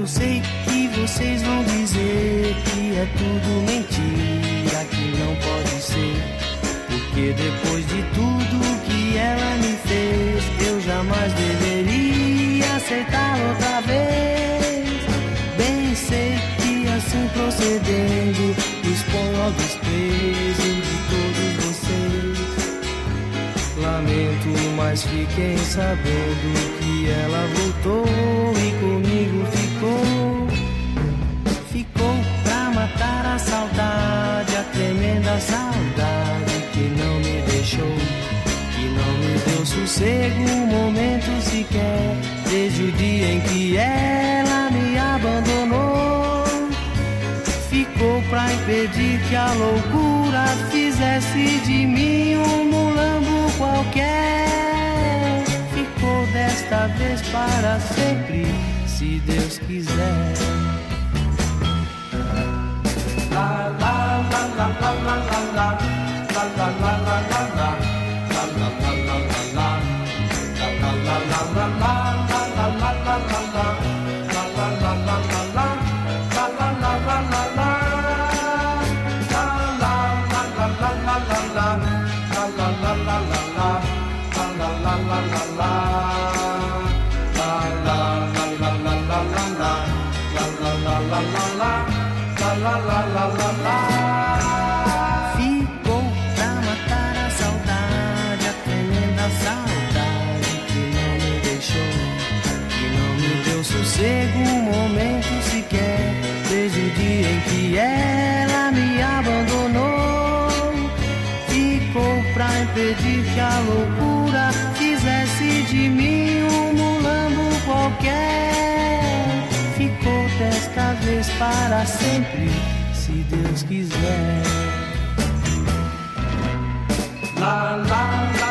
Eu sei que vocês vão dizer que é tudo mentira, que não pode ser, porque depois de tudo que ela me fez, eu jamais deveria aceitá-la outra vez. Bem sei que assim procedendo, exponho ao desprezo de todos vocês. Lamento, mas fiquem sabendo que ela voltou e comigo ficou. Ficou pra matar a saudade, a tremenda saudade que não me deixou, que não me deu sossego um momento sequer, desde o dia em que ela me abandonou. Ficou pra impedir que a loucura fizesse de mim um mulambo qualquer. Ficou desta vez para sempre, se Deus quiser. La la la la la la la la la la la la la la la la la Ficou pra matar a saudade, a tremenda saudade que não me deixou, que não me deu sossego um momento sequer, desde o dia em que ela me abandonou. Ficou pra impedir que a loucura fizesse de mim um mulambo qualquer. Ficou desta vez para sempre, se Deus quiser. La la la.